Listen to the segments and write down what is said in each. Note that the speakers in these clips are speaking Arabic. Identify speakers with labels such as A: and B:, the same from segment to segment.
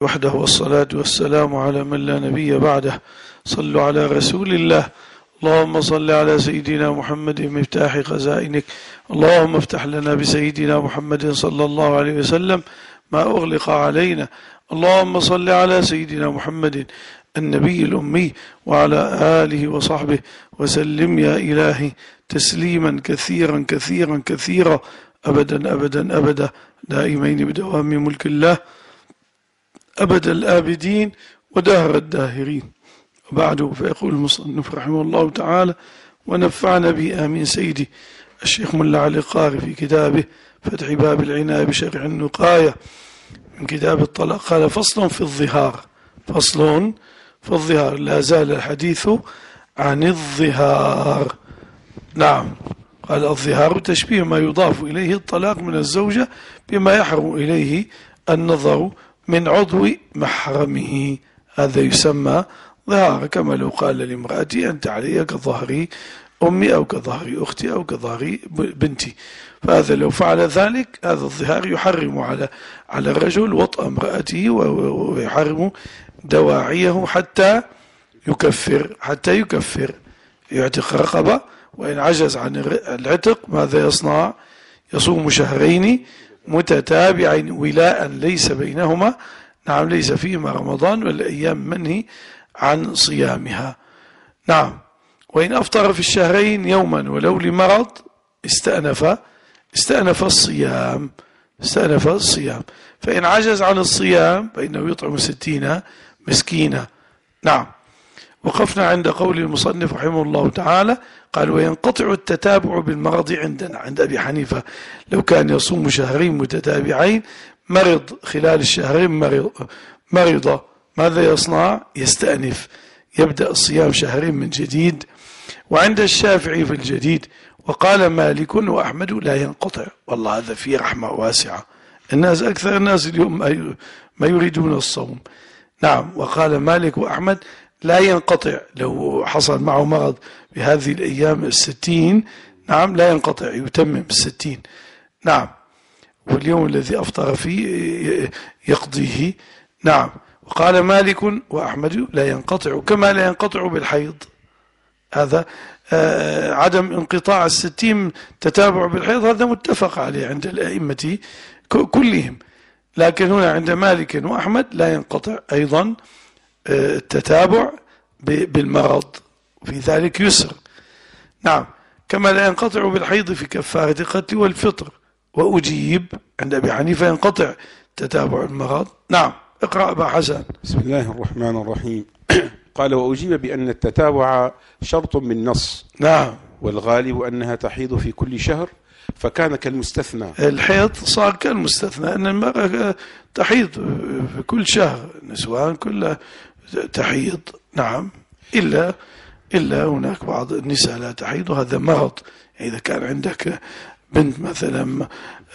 A: وحده والصلاة والسلام على من لا نبي بعده. صلوا على رسول الله. اللهم صل على سيدنا محمد مفتاح خزائنك. اللهم افتح لنا بسيدنا محمد صلى الله عليه وسلم ما أغلق علينا. اللهم صل على سيدنا محمد النبي الأمي وعلى آله وصحبه وسلم يا إلهي تسليما كثيرا كثيرا كثيرا أبدا أبدا أبدا دائمين بدوام ملك الله أبد الآبدين ودهر الداهرين. وبعد فيقول المصنف رحمه الله تعالى ونفعنا به آمين سيدي الشيخ ملا علي القاري في كتابه فتح باب العناية بشرع النقاية من كتاب الطلاق قال فصل في الظهار. فصل في الظهار. لا زال الحديث عن الظهار. نعم. قال الظهار تشبيه ما يضاف إليه الطلاق من الزوجة بما يحرم إليه النظر من عضو محرمه، هذا يسمى ظهار، كما لو قال لامرأتي أنت علي كظهر أمي أو كظهر أختي أو كظهر بنتي، فهذا لو فعل ذلك هذا الظهار يحرم على الرجل وطأ امرأته ويحرم دواعيه حتى يكفر يعتق رقبة، وإن عجز عن العتق ماذا يصنع؟ يصوم شهرين متتابعين ولاء ليس بينهما، نعم، ليس فيهما رمضان والأيام منهي عن صيامها. نعم. وإن أفطر في الشهرين يوما ولو لمرض استأنف الصيام، فإن عجز عن الصيام فإنه يطعم 60 مسكينا. نعم. وقفنا عند قول المصنف رحمه الله تعالى قال وينقطع التتابع بالمرض عند أبي حنيفة، لو كان يصوم شهرين متتابعين مرض خلال الشهرين مرض ماذا يصنع؟ يستأنف، يبدأ الصيام شهرين من جديد. وعند الشافعي في الجديد. وقال مالك وأحمد لا ينقطع. والله هذا فيه رحمة واسعة، أكثر الناس اليوم ما يريدون الصوم. نعم. وقال مالك وأحمد لا ينقطع، لو حصل معه مرض بهذه الأيام 60 نعم لا ينقطع، يتمم 60. نعم. واليوم الذي أفطر فيه يقضيه. نعم. وقال مالك وأحمد لا ينقطع كما لا ينقطع بالحيض، هذا عدم انقطاع 60 تتابع بالحيض هذا متفق عليه عند الأئمة كلهم، لكن هنا عند مالك وأحمد لا ينقطع أيضا التتابع بالمرض، في ذلك يسر. نعم. كما لا ينقطع بالحيض في كفارة القتل والفطر. وأجيب عند أبي حنيفة ينقطع تتابع المرض. نعم. اقرأ أبا حسن.
B: بسم الله الرحمن الرحيم. قال وأجيب بأن التتابع شرط من نص.
A: نعم.
B: والغالب أنها تحيض في كل شهر فكان كالمستثنى.
A: الحيض صار كالمستثنى، أن المرأة تحيض في كل شهر، نسوان كلها تحيض. نعم. إلا هناك بعض النساء لا تحيض، وهذا مرض. إذا كان عندك بنت مثلا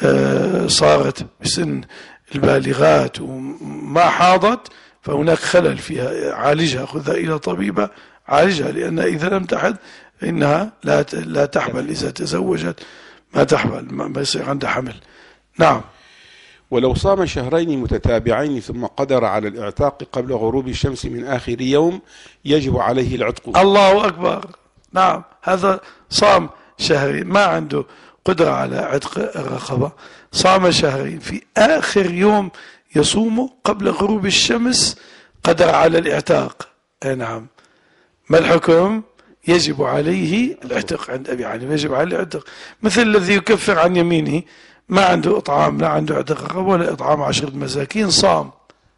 A: صارت بسن البالغات وما حاضت فهناك خلل فيها، عالجها، خذها إلى طبيبة عالجها، لأن إذا لم تحض فإنها لا تحمل، إذا تزوجت ما تحمل، ما يصير عندها حمل. نعم.
B: ولو صام شهرين متتابعين ثم قدر على الاعتاق قبل غروب الشمس من آخر يوم يجب عليه العتق. الله
A: أكبر. نعم. هذا صام شهرين ما عنده قدرة على عتق الرقبة، صام شهرين في آخر يوم يصوم قبل غروب الشمس قدر على الاعتاق. نعم. ما الحكم؟ يجب عليه العتق عند أبي حنيفة، يجب عليه العتق، مثل الذي يكفر عن يمينه، ما عنده إطعام، لا عنده عتق رقبة ولا إطعام 10 مساكين، صام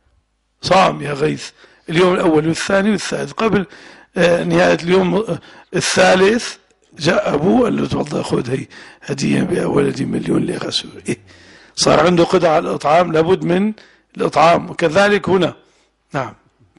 A: يا غيث اليوم الأول والثاني والثالث، قبل نهاية اليوم الثالث جاء أبوه قال له تفضل خذ هي هدية بها ولدي 1,000,000 لرسول. صار عنده قدرة على الإطعام، لابد من الإطعام، وكذلك هنا. نعم.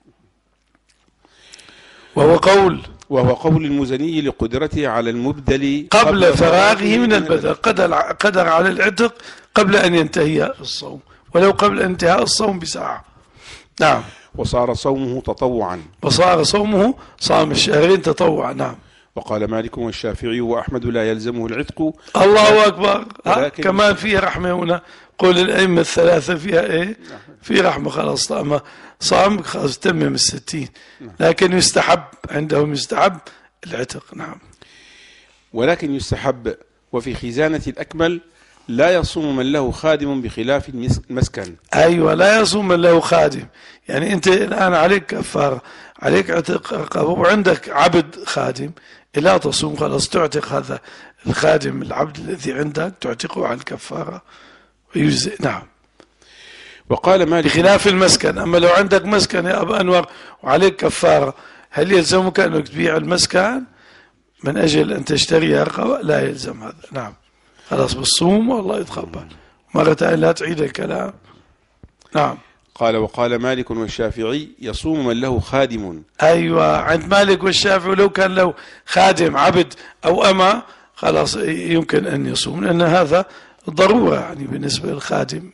A: وهو قول
B: المزني لقدرته على المبدل
A: قبل فراغه من البدل، قدر على العتق قبل أن ينتهي الصوم، ولو قبل انتهاء الصوم بساعة. نعم.
B: وصار صومه تطوعا.
A: صام الشهرين تطوعا. نعم.
B: وقال مالك والشافعي وأحمد لا يلزمه العتق.
A: الله أكبر. كمان فيه رحمة هنا. قول الأئمة الثلاثة فيها إيه؟ في رحمة، خلاص طالما صام خلاص تمم 60. لكن يستحب عندهم يستحب العتق. نعم.
B: ولكن يستحب وفي خزانة الأكمل لا يصوم من له خادم بخلاف المسكن.
A: أيوة، لا يصوم من له خادم. يعني أنت الآن عليك كفارة، عليك عتق رقبة وعندك عبد خادم، لا تصوم، خلاص تعتق هذا الخادم العبد الذي عندك تعتقه عن الكفارة ويجزئ. نعم.
B: وقال مالك
A: بخلاف المسكن. أما لو عندك مسكن يا أبا أنور وعليك كفارة، هل يلزمك أنك تبيع المسكن من أجل أن تشتري رقبة؟ لا يلزم هذا. نعم. خلاص بالصوم والله يتقبل، مرة لا تعيد الكلام. نعم.
B: قال وقال مالك والشافعي يصوم من له خادم.
A: أيوة، عند مالك والشافعي لو كان له خادم عبد أو أما خلاص يمكن أن يصوم، لأن هذا ضرورة يعني بالنسبة للخادم.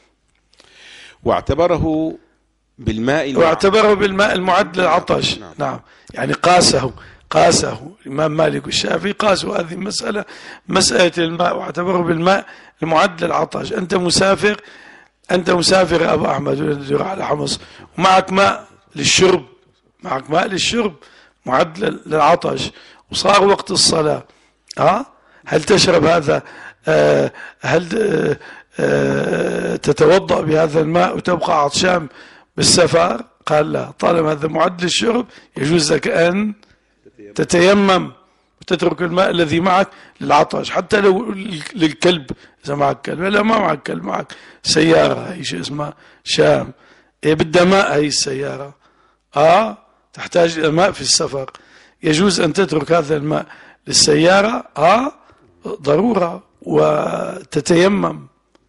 B: واعتبره بالماء
A: المعد للعطش. نعم. يعني قاسه الإمام مالك والشافعي قاسوا هذه المسألة، مسألة الماء، واعتبره بالماء المعد للعطش. أنت مسافر يا أبو أحمد على حمص ومعك ماء للشرب، معد للعطش، وصار وقت الصلاة، هل تشرب هذا؟ هل تتوضأ بهذا الماء وتبقى عطشان بالسفر؟ قال لا، طالما هذا معد للشرب يجوز لك أن تتيمم وتترك الماء الذي معك للعطش، حتى لو للكلب إذا معك كلب. لا، ما معك كلب، معك سيارة، هي شيء اسمها شام، بدها ماء هي السيارة، تحتاج إلى ماء في السفر، يجوز أن تترك هذا الماء للسيارة ضرورة، وتتيمم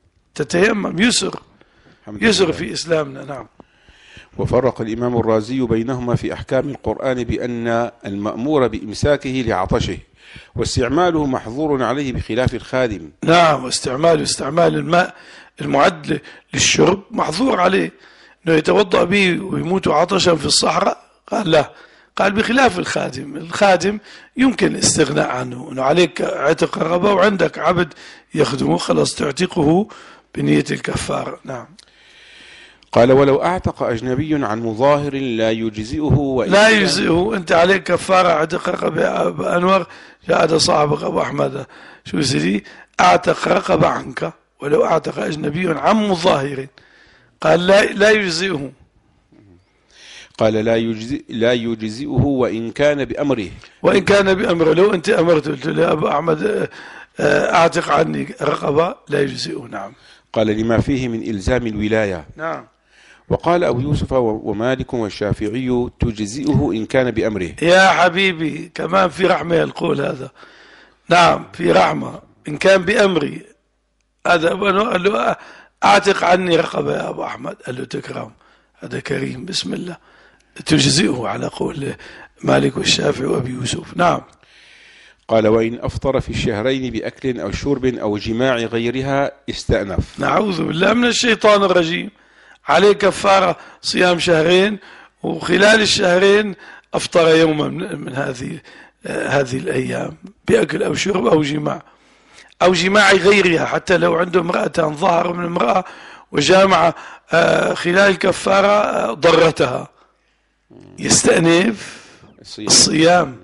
A: يسر في إسلامنا. نعم.
B: وفرق الإمام الرازي بينهما في أحكام القرآن بأن المأمور بإمساكه لعطشه واستعماله محظور عليه بخلاف الخادم.
A: نعم. واستعمال الماء المعد للشرب محظور عليه، أنه يتوضأ به ويموت عطشا في الصحراء. قال لا، قال بخلاف الخادم يمكن الاستغناء عنه، أنه عليك عتق رقبة وعندك عبد يخدمه، خلاص تعتقه بنية الكفارة. نعم.
B: قال ولو أعتق أجنبي عن مظاهر لا يجزئه
A: لا يجزئه. أنت عليك كفارة عتق رقبة يا أبا أنور، جاء هذا صاحبك أبو أحمد شو سيدي أعتق رقبة عنك، ولو أعتق أجنبي عن مظاهر، قال لا يجزئه.
B: قال لا يجزئه وإن كان بأمره.
A: لو أنت أمرت قلت له أبو أحمد أعتق عني رقبة، لا يجزئه. نعم.
B: قال لما فيه من إلزام الولاية.
A: نعم.
B: وقال أبو يوسف ومالك والشافعي تجزئه إن كان بأمره.
A: يا حبيبي كمان في رحمة القول هذا. نعم، في رحمة. إن كان بأمري، هذا قال له أعتق عني رقبة يا أبو أحمد، قال له تكرم، هذا كريم، بسم الله، تجزئه على قول مالك والشافعي وأبي يوسف. نعم.
B: قال وإن أفطر في الشهرين بأكل أو شرب أو جماع غيرها استأنف.
A: نعوذ بالله من الشيطان الرجيم. عليه كفارة صيام شهرين، وخلال الشهرين أفطر يوما من هذه الأيام بأكل أو شرب أو جماع غيرها، حتى لو عنده امرأة ظهر من امرأة وجامع خلال الكفارة ضرتها، يستأنف الصيام.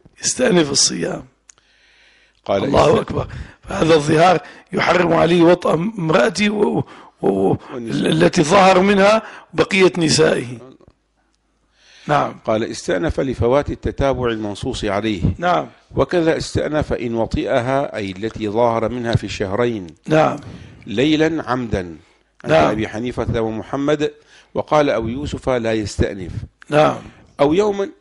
B: قال
A: الله أكبر. فهذا الظهار يحرم عليه وطأ امرأتي التي ظهر منها بقية نسائه. نعم.
B: قال استأنف لفوات التتابع المنصوص عليه.
A: نعم.
B: وكذا استأنف إن وطئها، أي التي ظهر منها في الشهرين.
A: نعم.
B: ليلا عمدا عند أبي حنيفة ومحمد. وقال أبو يوسف لا يستأنف.
A: نعم.
B: أو يوما.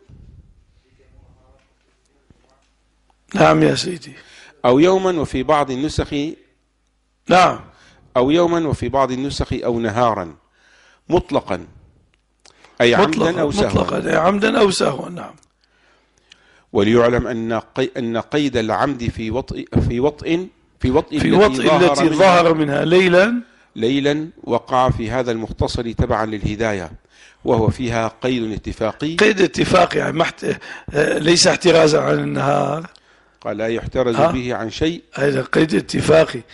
A: نعم يا سيدي.
B: أو يوما وفي بعض النسخ.
A: نعم.
B: أو يوما وفي بعض النسخ أو نهارا مطلقا، أي عمدا أو سهوا.
A: مطلقا أي عمدا أو سهوا. نعم.
B: وليعلم أن قيد العمد في وطء
A: التي ظهر منها
B: ليلا وقع في هذا المختصر تبعا للهداية، وهو فيها قيد اتفاقي.
A: قيد اتفاقي يعني ليس احترازا عن النهار.
B: قال لا يحترز به عن شيء.
A: هذا قيد اتفاقي،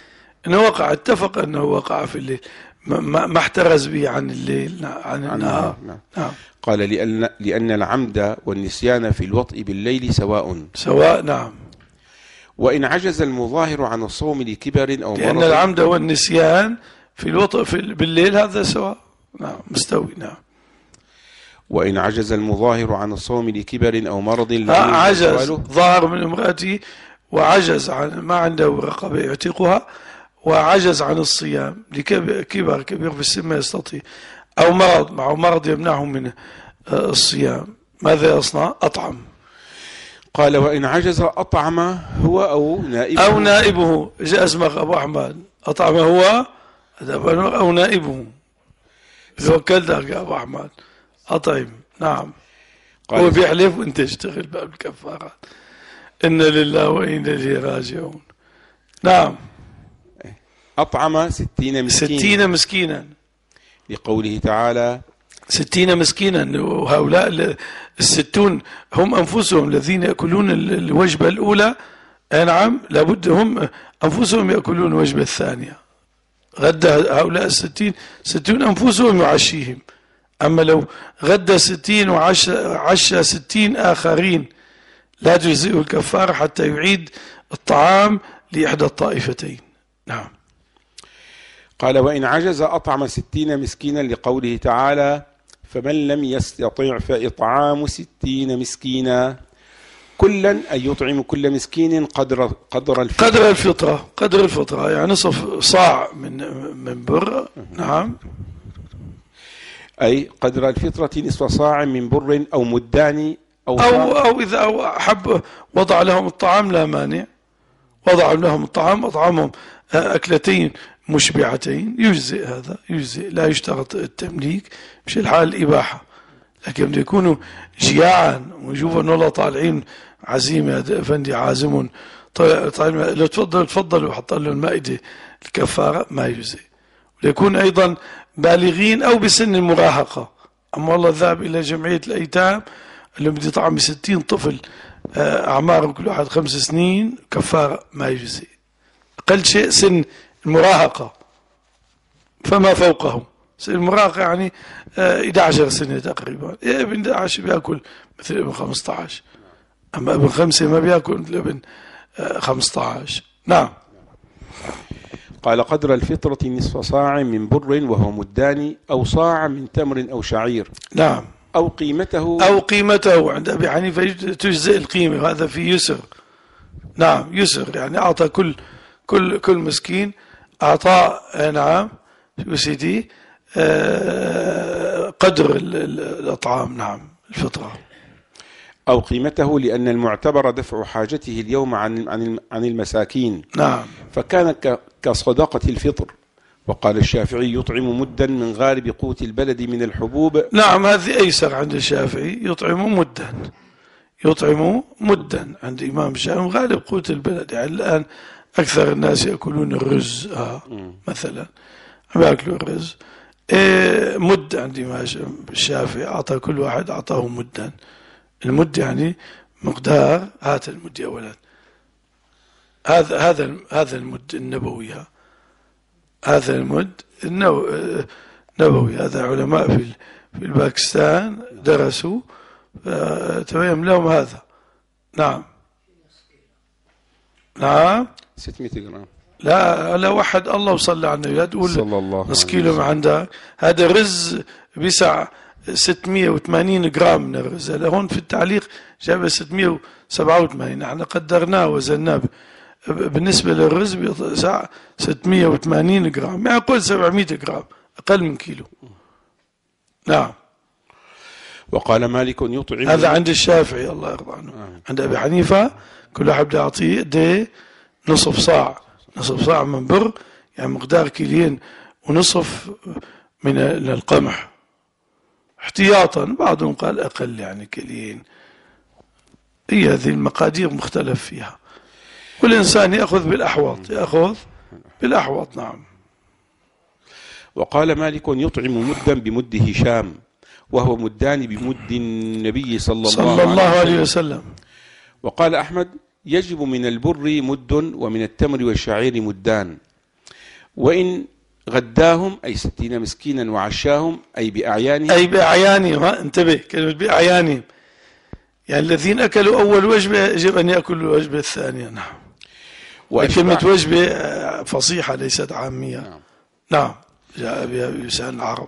A: إنه وقع، اتفق أنه وقع في الليل، ما احترز به عن الليل عن النهار.
B: نعم. قال لأن العمد والنسيان في الوطء بالليل سواء.
A: نعم.
B: وإن عجز المظاهر عن الصوم لكبر أو مرض،
A: لأن العمد والنسيان في الوطء بالليل هذا سواء، نعم مستوي. نعم.
B: وإن عجز المظاهر عن الصوم لكبر أو مرض
A: عجز ظاهر من امرأته وعجز عن ما عنده رقبة يعتقها، وعجز عن الصيام لكبر كبير في السن ما يستطيع، أو مرض معه مرض يمنعه من الصيام، ماذا يصنع؟ أطعم.
B: قال وإن عجز أطعم هو أو نائبه.
A: جاء اسمك أبو أحمد، أطعم هو أو نائبه، وكلتك يا أبو أحمد أطعم. نعم. هو بيحلف وانت اشتغل باب الكفارات. إن لله وإنا إليه راجعون. نعم.
B: أطعم 60
A: مسكينا
B: لقوله تعالى
A: 60 مسكينا. وهؤلاء 60 هم أنفسهم الذين يأكلون الوجبة الأولى. نعم، لابد هم أنفسهم يأكلون الوجبة الثانية. غدا هؤلاء 60 أنفسهم يعشيهم. أما لو غدا 60 وعشى 60 آخرين لا تجزئه الكفارة حتى يعيد الطعام لإحدى الطائفتين. نعم.
B: قال وإن عجز أطعم 60 مسكينا لقوله تعالى فمن لم يستطع فإطعام 60 مسكينا كلا أن يطعم كل مسكين قدر الفطرة
A: يعني نصف صاع من بر. نعم.
B: أي قدر الفطرة نصف صاع من بر أو مدان
A: أو إذا حب وضع لهم الطعام لا مانع، وضع لهم الطعام أطعمهم أكلتين مشبعتين، يجزئ هذا، يجزئ، لا يشترط التمليك، مش الحال الإباحة. لكن يكونوا جياعا ويشوفوا أنه الله طالعين عزيمة يا أفندي عازم طالعين لو تفضلوا وحط له المائدة الكفارة ما يجزئ. ويكون أيضا بالغين أو بسن المراهقة. أما الله ذهب إلى جمعية الأيتام اللي بده يطعم 60 طفل أعمارهم كل واحد 5 سنين، كفارة ما يجزئ. أقل شيء سن المراهقة فما فوقه. سن المراهقة يعني 11 سنة تقريبا. ابن 11 بيأكل مثل ابن 15، أما ابن 5 ما بيأكل مثل ابن 15. نعم.
B: قال قدر الفطرة نصف صاع من بر وهو مدان أو صاع من تمر أو شعير.
A: نعم.
B: أو قيمته
A: عند أبي حنيفة تجزئ القيمة، هذا في يسر. نعم يسر، يعني أعطى كل مسكين أعطى. نعم سيدي قدر الأطعام. نعم الفطرة.
B: أو قيمته لأن المعتبر دفع حاجته اليوم عن المساكين.
A: نعم.
B: فكان كصدقة الفطر. وقال الشافعي يطعم مدا من غالب قوت البلد من الحبوب.
A: نعم هذه أيسر عند الشافعي، يطعم مدا عند إمام الشافعي غالب قوت البلد. يعني الآن أكثر الناس يأكلون الرز مثلا، ما يأكلوا الرز. مد عند إمام الشافعي أعطى كل واحد أعطاه مدا. المد يعني مقدار، هات المد يا ولد، هذا المد النبوي، هذا المد النبوي. هذا علماء في الباكستان درسوا تبين لهم هذا. نعم.
B: 600 جرام.
A: لا وحد الله وصلى على النبي، لا تقول نص كيلو ما عندك. هذا رز بيسع 680 جرام من الرز. هون في التعليق جاب 687، احنا قدرناه وزناه بالنسبة للرز بيسع 680 جرام، ما يقول 700 جرام، أقل من كيلو. نعم.
B: وقال مالك يطعم،
A: هذا عند الشافعي الله يرضى عنه. عند أبي حنيفة كل واحد بده يعطيه نصف صاع من بر، يعني مقدار كيلين ونصف من القمح احتياطا. بعضهم قال أقل، يعني كيلين. هي هذه المقادير مختلف فيها، والإنسان يأخذ بالأحوط. نعم.
B: وقال مالك يطعم مدا بمد هشام، وهو مدان بمد النبي صلى الله عليه وسلم. وقال أحمد يجب من البر مد ومن التمر والشعير مدان. وإن غداهم أي 60 مسكينا وعشاهم أي بأعيانهم،
A: أي بأعيانهم. انتبه، كلمة بأعيانهم يعني الذين أكلوا أول وجبة يجب أن يأكلوا الوجبة الثانية. نعم. كلمة وجبة فصيحة ليست عامية. نعم جاء بها بلسان العرب.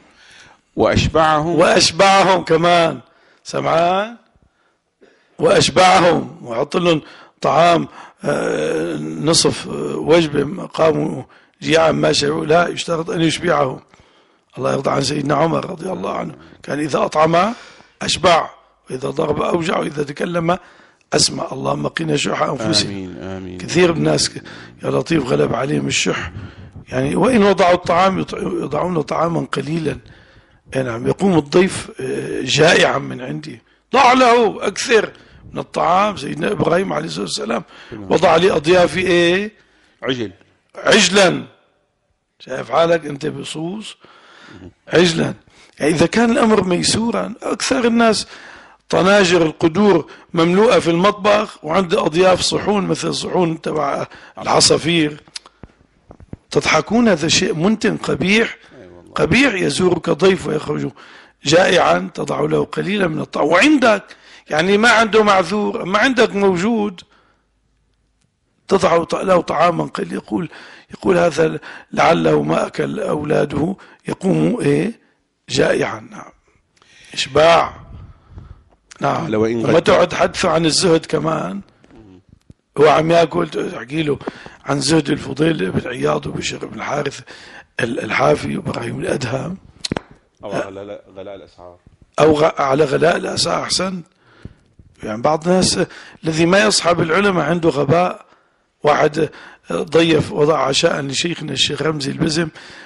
A: وأشبعهم كمان، سمعان؟ وأشبعهم، وحط لهم طعام نصف وجبة قاموا جياعا ما شبعوا، لا، يشترط أن يشبعهم. الله يرضى عن سيدنا عمر رضي الله عنه، كان إذا أطعم أشبع، وإذا ضرب أوجع، وإذا تكلم أسمع. اللهم قنا شح أنفسنا.
B: آمين آمين.
A: كثير من الناس يا لطيف غلب عليهم الشح، يعني وإن وضعوا الطعام يضعون طعاما قليلا. نعم، يقوم الضيف جائعا من عندي، ضع له أكثر من الطعام. سيدنا إبراهيم عليه الصلاة والسلام وضع لأضيافي إيه؟ عجلا. شايف حالك أنت بصوص عجلا. يعني إذا كان الأمر ميسورا، أكثر الناس طناجر القدور مملوءة في المطبخ، وعند أضياف صحون مثل صحون تبع العصافير. تضحكون، هذا شيء منتن قبيح. قبيح. يزورك ضيف ويخرج جائعا، تضع له قليلا من الطعام، وعندك يعني ما عنده معذور، ما عندك موجود تضع له طعاما قليلا. يقول هذا لعله ما أكل أولاده، يقوم إيه؟ جائعا. نعم، إشباع. نعم. وما تقعد حدثه عن الزهد كمان، هو عم يأكل تحكي له عن زهد الفضيل بن عياض وبشر بن الحارث الحافي وإبراهيم الأدهم،
B: أو على غلاء الأسعار،
A: أو على غلاء الأسعار. أحسن. يعني بعض الناس الذي ما يصحب العلماء عنده غباء. واحد ضيف وضع عشاء لشيخنا الشيخ رمزي البزم،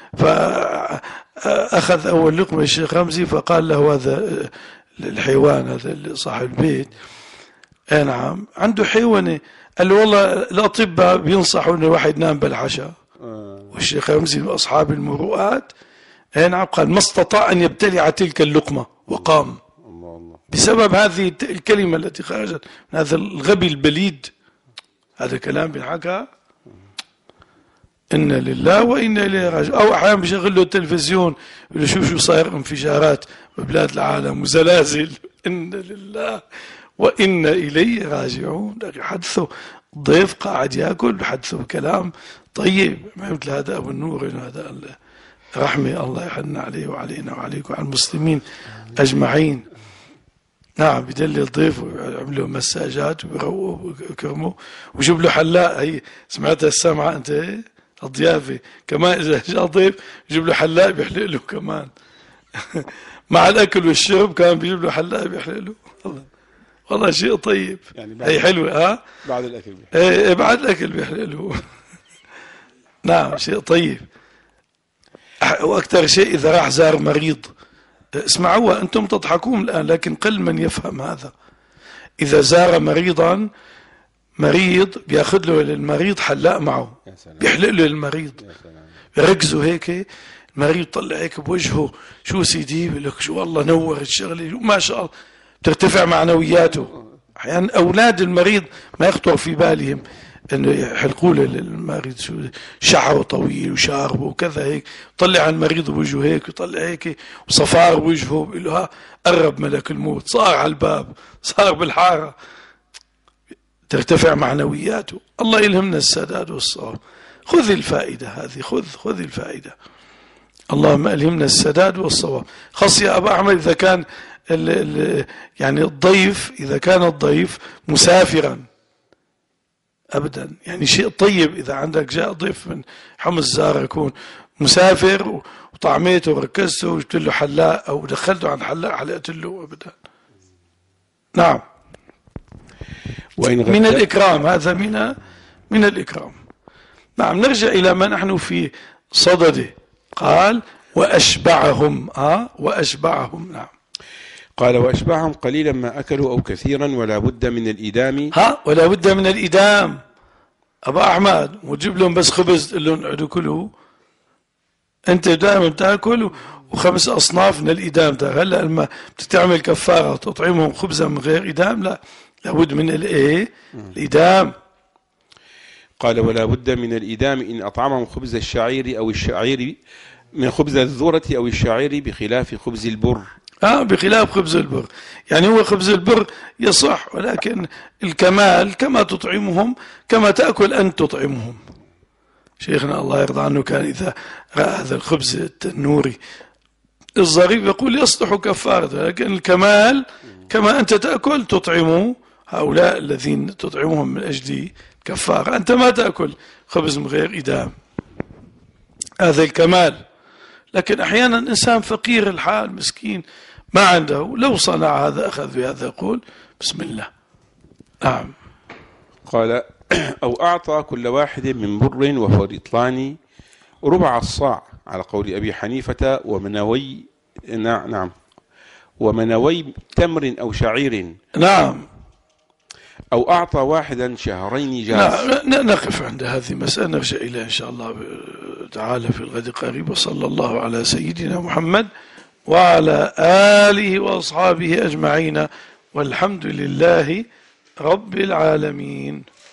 A: فأخذ أول لقمة الشيخ رمزي، فقال له هذا الحيوان، هذا صاحب البيت، نعم عنده حيوانة، قال له والله الأطباء بينصحوا أن الواحد ينام بالعشاء. والشيخ رمزي من أصحاب المروءات، نعم، قال ما استطاع أن يبتلع تلك اللقمة وقام بسبب هذه الكلمة التي خرجت من هذا الغبي البليد. هذا كلام بنحكى. إنا لله وإنا إليه راجعون. أو أحيانا بيشغل له التلفزيون يقول له شو صاير انفجارات ببلاد العالم وزلازل. إنا لله وإنا إليه راجعون. حدثه ضيف قاعد يأكل، بحدثه كلام طيب، ما مثل هذا أبو النور. هذا رحمة الله يحن عليه وعلينا وعليكم وعلى المسلمين أجمعين. نعم، بدل الضيف ويعمل له مساجات ويروقه ويكرمه ويجيب له حلاق. هي سمعتها السامعة أنت؟ الضيافة كمان إذا جاء ضيف يجيب له حلاق بيحلق له كمان. مع الأكل والشرب كان بيجيب له حلاق بيحلق له. والله شيء طيب. يعني هي حلوة. ها،
B: بعد الأكل
A: بعد الأكل بيحلق له. نعم، شيء طيب. وأكثر شيء إذا راح زار مريض، اسمعوا أنتم تضحكون الآن لكن قل من يفهم هذا. إذا زار مريضا، مريض بياخذ له للمريض حلاق معه، بيحلق له للمريض، يركزوا هيك، المريض طلع هيك بوجهه، شو سيدي بيقول لك شو والله نور الشغله، ما شاء الله، ترتفع معنوياته. أحيانا أولاد المريض ما يخطر في بالهم انه يحلقوا له للمريض شعره طويل وشاربه وكذا هيك، طلع على المريض بوجهه هيك، وطلع هيك وصفار وجهه، بيقول له ها قرب ملك الموت، صار على الباب، صار بالحاره، ترتفع معنوياته. الله يلهمنا السداد والصواب. خذ الفائده هذه، خذ الفائده. اللهم ألهمنا السداد والصواب. خاص يا أبا أحمد إذا كان يعني الضيف، إذا كان الضيف مسافرا أبدا، يعني شيء طيب إذا عندك جاء ضيف من حمص زار يكون مسافر وطعميته وركزته وجبت له حلاق أو دخلته عن حلاق حلقت له أبدا. نعم، من الإكرام، هذا من الإكرام. نعم، نرجع إلى ما نحن في صدده. قال وأشبعهم. وأشبعهم. نعم،
B: قال وأشبعهم قليلا ما أكلوا أو كثيرا ولا بد من الإدام.
A: ولا بد من الإدام. أبا أحمد وتجيب لهم بس خبز تقول لهم اقعدوا كلوا، أنت دائما تأكل، وخمس أصناف من الإدام. هلا لما بتعمل كفارة تطعمهم خبزا من غير إدام، لا، لابد من الإدام.
B: قال ولا بد من الإدام إن أطعمهم خبز الشعير أو الشعير من خبز الذرة أو الشعير بخلاف خبز البر.
A: بخلاف خبز البر، يعني هو خبز البر يصح، ولكن الكمال كما تطعمهم كما تأكل أنت تطعمهم. شيخنا الله يرضى عنه كان إذا رأى هذا الخبز التنوري الظريف يقول يصلح كفارة، لكن الكمال كما أنت تأكل تطعم هؤلاء الذين تطعمهم من أجل كفارة، أنت ما تأكل خبز من غير إدام، هذا الكمال. لكن أحيانا إنسان فقير الحال مسكين ما عنده، لو صنع هذا أخذ بهذا يقول بسم الله. نعم.
B: قال أو أعطى كل واحد من بر وفريطلان ربع الصاع على قول أبي حنيفة ومنوي نعم ومنوي تمر أو شعير.
A: نعم.
B: أو أعطى واحدا شهرين جاز.
A: نقف عند هذه المسألة، نرجع إلى إن شاء الله تعالى في الغد قريب. وصلى الله على سيدنا محمد وعلى آله وأصحابه أجمعين، والحمد لله رب العالمين.